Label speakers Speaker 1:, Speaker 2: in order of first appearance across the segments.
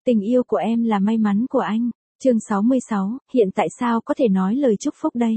Speaker 1: Tình yêu của em là may mắn của anh. Chương 66, hiện tại sao có thể nói lời chúc phúc đây?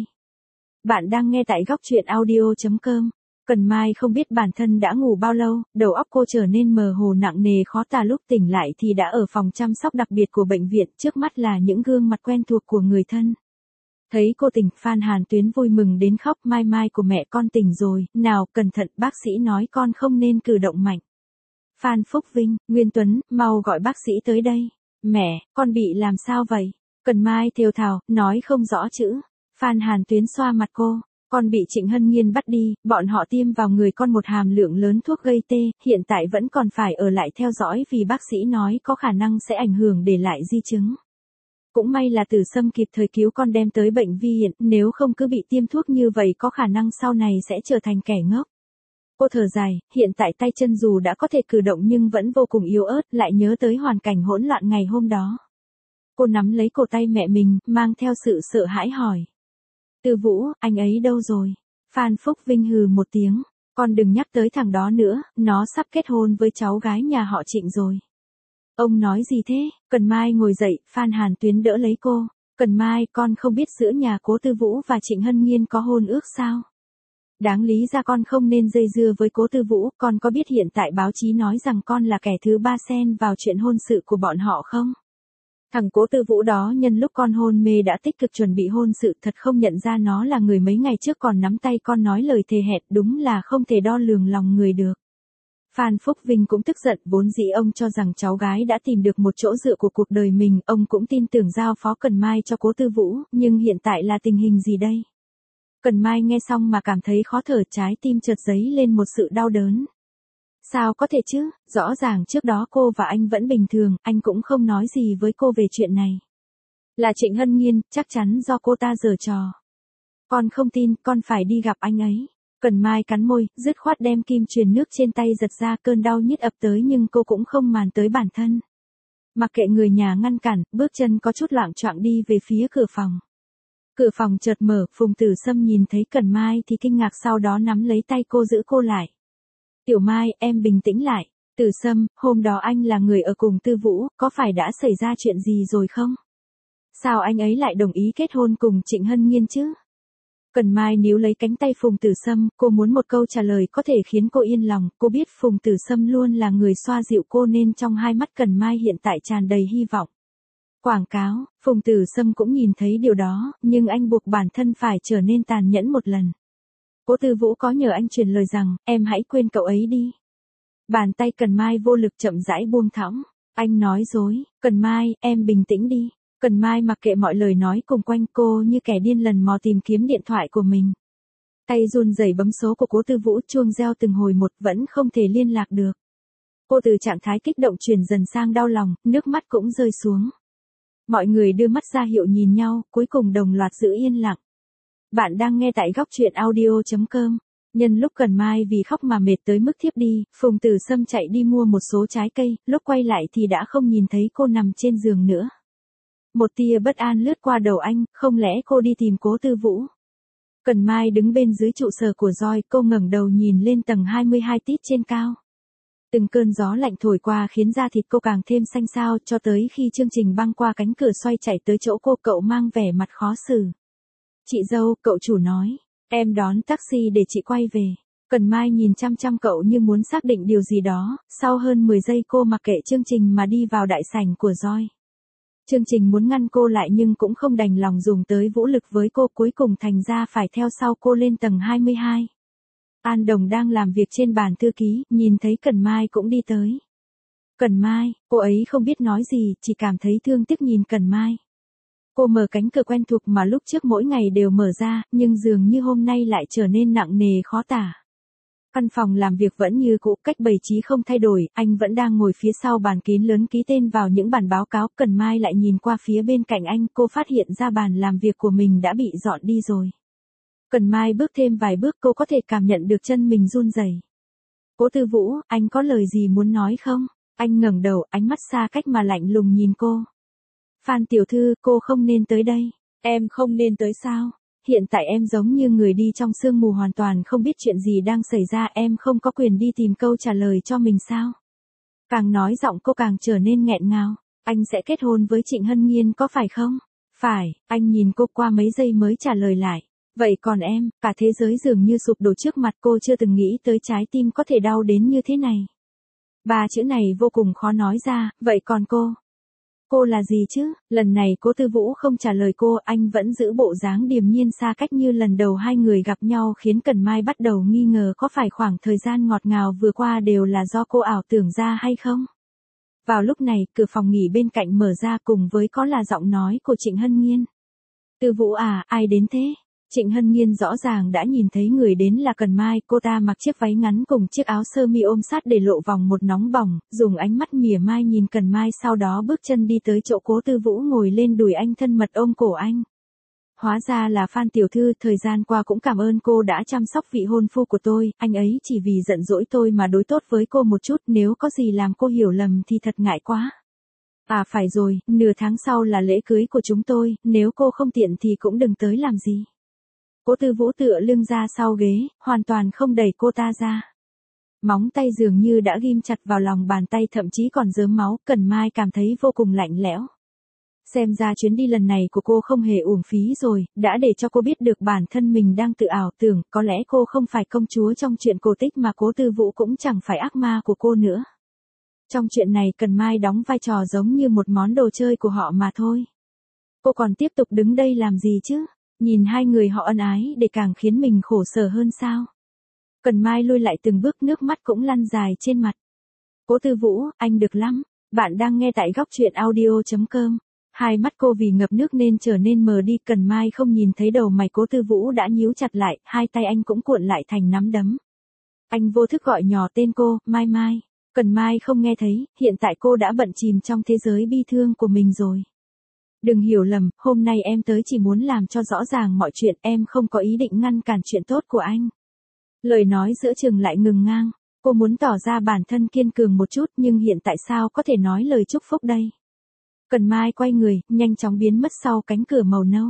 Speaker 1: Bạn đang nghe tại góc truyện audio.com. Cần Mai không biết bản thân đã ngủ bao lâu, đầu óc cô trở nên mờ hồ nặng nề khó tả, lúc tỉnh lại thì đã ở phòng chăm sóc đặc biệt của bệnh viện, trước mắt là những gương mặt quen thuộc của người thân. Thấy cô tỉnh, Phan Hàn Tuyến vui mừng đến khóc. Mai Mai của mẹ con tỉnh rồi, nào, cẩn thận, bác sĩ nói con không nên cử động mạnh. Phan Phúc Vinh, Nguyên Tuấn, mau gọi bác sĩ tới đây. Mẹ, con bị làm sao vậy? Cần Mai thều thào, nói không rõ chữ. Phan Hàn Tuyến xoa mặt cô. Con bị Trịnh Hân Nhiên bắt đi, bọn họ tiêm vào người con một hàm lượng lớn thuốc gây tê, hiện tại vẫn còn phải ở lại theo dõi vì bác sĩ nói có khả năng sẽ ảnh hưởng để lại di chứng. Cũng may là Tử Sâm kịp thời cứu con đem tới bệnh viện, nếu không cứ bị tiêm thuốc như vậy có khả năng sau này sẽ trở thành kẻ ngốc. Cô thở dài, hiện tại tay chân dù đã có thể cử động nhưng vẫn vô cùng yếu ớt, lại nhớ tới hoàn cảnh hỗn loạn ngày hôm đó. Cô nắm lấy cổ tay mẹ mình, mang theo sự sợ hãi hỏi. Tư Vũ, anh ấy đâu rồi? Phan Phúc Vinh hừ một tiếng, con đừng nhắc tới thằng đó nữa, nó sắp kết hôn với cháu gái nhà họ Trịnh rồi. Ông nói gì thế? Cần Mai ngồi dậy, Phan Hàn Tuyến đỡ lấy cô. Cần Mai, con không biết giữa nhà Cố Tư Vũ và Trịnh Hân Nhiên có hôn ước sao? Đáng lý ra con không nên dây dưa với Cố Tư Vũ, con có biết hiện tại báo chí nói rằng con là kẻ thứ ba xen vào chuyện hôn sự của bọn họ không? Thằng Cố Tư Vũ đó nhân lúc con hôn mê đã tích cực chuẩn bị hôn sự, thật không nhận ra nó là người mấy ngày trước còn nắm tay con nói lời thề hẹn, đúng là không thể đo lường lòng người được. Phan Phúc Vinh cũng tức giận, vốn dĩ ông cho rằng cháu gái đã tìm được một chỗ dựa của cuộc đời mình, ông cũng tin tưởng giao phó Cần Mai cho Cố Tư Vũ, nhưng hiện tại là tình hình gì đây? Cần Mai nghe xong mà cảm thấy khó thở, trái tim chợt dấy lên một sự đau đớn. Sao có thể chứ, rõ ràng trước đó cô và anh vẫn bình thường, anh cũng không nói gì với cô về chuyện này. Là Trịnh Hân Nhiên, chắc chắn do cô ta giở trò. Con không tin, con phải đi gặp anh ấy. Cần Mai cắn môi, dứt khoát đem kim truyền nước trên tay giật ra, cơn đau nhức ập tới nhưng cô cũng không màng tới bản thân. Mặc kệ người nhà ngăn cản, bước chân có chút loạng choạng đi về phía cửa phòng. Cửa phòng chợt mở, Phùng Tử Sâm nhìn thấy Cần Mai thì kinh ngạc, sau đó nắm lấy tay cô giữ cô lại. Tiểu Mai, em bình tĩnh lại. Tử Sâm, hôm đó anh là người ở cùng Tư Vũ, có phải đã xảy ra chuyện gì rồi không? Sao anh ấy lại đồng ý kết hôn cùng Trịnh Hân Nhiên chứ? Cần Mai níu lấy cánh tay Phùng Tử Sâm, cô muốn một câu trả lời có thể khiến cô yên lòng, cô biết Phùng Tử Sâm luôn là người xoa dịu cô nên trong hai mắt Cần Mai hiện tại tràn đầy hy vọng. Quảng cáo, Phùng Tử Sâm cũng nhìn thấy điều đó, nhưng anh buộc bản thân phải trở nên tàn nhẫn một lần. Cố Tư Vũ có nhờ anh truyền lời rằng, em hãy quên cậu ấy đi. Bàn tay Cần Mai vô lực chậm rãi buông thõng. Anh nói dối, Cần Mai, em bình tĩnh đi. Cần Mai mặc kệ mọi lời nói cùng quanh cô như kẻ điên lần mò tìm kiếm điện thoại của mình. Tay run rẩy bấm số của Cố Tư Vũ, chuông reo từng hồi một, vẫn không thể liên lạc được. Cô từ trạng thái kích động chuyển dần sang đau lòng, nước mắt cũng rơi xuống. Mọi người đưa mắt ra hiệu nhìn nhau, cuối cùng đồng loạt giữ yên lặng. Bạn đang nghe tại góc truyện audio.com. Nhân lúc Cần Mai vì khóc mà mệt tới mức thiếp đi, Phùng Tử Sâm chạy đi mua một số trái cây, lúc quay lại thì đã không nhìn thấy cô nằm trên giường nữa. Một tia bất an lướt qua đầu anh, không lẽ cô đi tìm Cố Tư Vũ? Cần Mai đứng bên dưới trụ sở của Joy, cô ngẩng đầu nhìn lên tầng 22 tít trên cao. Từng cơn gió lạnh thổi qua khiến da thịt cô càng thêm xanh xao, cho tới khi chương trình băng qua cánh cửa xoay chạy tới chỗ cô, cậu mang vẻ mặt khó xử. Chị dâu, cậu chủ nói, em đón taxi để chị quay về. Cần Mai nhìn chăm chăm cậu như muốn xác định điều gì đó, sau hơn 10 giây cô mặc kệ chương trình mà đi vào đại sảnh của Joy. Chương trình muốn ngăn cô lại nhưng cũng không đành lòng dùng tới vũ lực với cô, cuối cùng thành ra phải theo sau cô lên tầng 22. An Đồng đang làm việc trên bàn thư ký, nhìn thấy Cần Mai cũng đi tới. Cần Mai, cô ấy không biết nói gì, chỉ cảm thấy thương tiếc nhìn Cần Mai. Cô mở cánh cửa quen thuộc mà lúc trước mỗi ngày đều mở ra, nhưng dường như hôm nay lại trở nên nặng nề khó tả. Căn phòng làm việc vẫn như cũ, cách bày trí không thay đổi, anh vẫn đang ngồi phía sau bàn kín lớn ký tên vào những bản báo cáo. Cần Mai lại nhìn qua phía bên cạnh anh, cô phát hiện ra bàn làm việc của mình đã bị dọn đi rồi. Cần Mai bước thêm vài bước, cô có thể cảm nhận được chân mình run rẩy. Cố Tư Vũ, anh có lời gì muốn nói không? Anh ngẩng đầu, ánh mắt xa cách mà lạnh lùng nhìn cô. Phan tiểu thư, cô không nên tới đây. Em không nên tới sao? Hiện tại em giống như người đi trong sương mù, hoàn toàn không biết chuyện gì đang xảy ra, em không có quyền đi tìm câu trả lời cho mình sao? Càng nói giọng cô càng trở nên nghẹn ngào. Anh sẽ kết hôn với Trịnh Hân Nhiên có phải không? Phải, anh nhìn cô qua mấy giây mới trả lời lại. Vậy còn em, cả thế giới dường như sụp đổ trước mặt cô, chưa từng nghĩ tới trái tim có thể đau đến như thế này. Ba chữ này vô cùng khó nói ra, vậy còn cô? Cô là gì chứ? Lần này Cố Tư Vũ không trả lời cô, anh vẫn giữ bộ dáng điềm nhiên xa cách như lần đầu hai người gặp nhau, khiến Cần Mai bắt đầu nghi ngờ có phải khoảng thời gian ngọt ngào vừa qua đều là do cô ảo tưởng ra hay không? Vào lúc này, cửa phòng nghỉ bên cạnh mở ra cùng với có là giọng nói của Trịnh Hân Nhiên. Tư Vũ à, ai đến thế? Trịnh Hân Nhiên rõ ràng đã nhìn thấy người đến là Cần Mai, cô ta mặc chiếc váy ngắn cùng chiếc áo sơ mi ôm sát để lộ vòng một nóng bỏng, dùng ánh mắt mỉa mai nhìn Cần Mai, sau đó bước chân đi tới chỗ Cố Tư Vũ ngồi lên đùi anh, thân mật ôm cổ anh. Hóa ra là Phan tiểu thư, thời gian qua cũng cảm ơn cô đã chăm sóc vị hôn phu của tôi, anh ấy chỉ vì giận dỗi tôi mà đối tốt với cô một chút, nếu có gì làm cô hiểu lầm thì thật ngại quá. À phải rồi, nửa tháng sau là lễ cưới của chúng tôi, nếu cô không tiện thì cũng đừng tới làm gì. Cố Tư Vũ tựa lưng ra sau ghế, hoàn toàn không đẩy cô ta ra. Móng tay dường như đã ghim chặt vào lòng bàn tay, thậm chí còn rớm máu, Cần Mai cảm thấy vô cùng lạnh lẽo. Xem ra chuyến đi lần này của cô không hề uổng phí rồi, đã để cho cô biết được bản thân mình đang tự ảo tưởng, có lẽ cô không phải công chúa trong chuyện cổ tích mà Cố Tư Vũ cũng chẳng phải ác ma của cô nữa. Trong chuyện này Cần Mai đóng vai trò giống như một món đồ chơi của họ mà thôi. Cô còn tiếp tục đứng đây làm gì chứ? Nhìn hai người họ ân ái để càng khiến mình khổ sở hơn sao? Cần Mai lui lại từng bước, nước mắt cũng lăn dài trên mặt. Cố Tư Vũ, anh được lắm. Bạn đang nghe tại góc truyện audio.com. Hai mắt cô vì ngập nước nên trở nên mờ đi, Cần Mai không nhìn thấy đầu mày Cố Tư Vũ đã nhíu chặt lại, hai tay anh cũng cuộn lại thành nắm đấm. Anh vô thức gọi nhỏ tên cô, Mai Mai. Cần Mai không nghe thấy, hiện tại cô đã bận chìm trong thế giới bi thương của mình rồi. Đừng hiểu lầm, hôm nay em tới chỉ muốn làm cho rõ ràng mọi chuyện, em không có ý định ngăn cản chuyện tốt của anh. Lời nói giữa chừng lại ngừng ngang, cô muốn tỏ ra bản thân kiên cường một chút nhưng hiện tại sao có thể nói lời chúc phúc đây. Cần Mai quay người, nhanh chóng biến mất sau cánh cửa màu nâu.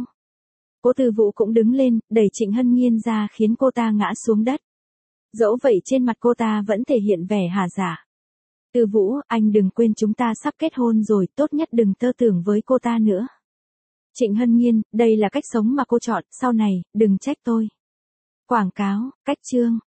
Speaker 1: Cố Tư Vũ cũng đứng lên, đẩy Trịnh Hân Nhiên ra khiến cô ta ngã xuống đất. Dẫu vậy trên mặt cô ta vẫn thể hiện vẻ hà giả. Tư Vũ, anh đừng quên chúng ta sắp kết hôn rồi, tốt nhất đừng tơ tưởng với cô ta nữa. Trịnh Hân Nhiên, đây là cách sống mà cô chọn, sau này, đừng trách tôi. Quảng cáo, cách chương.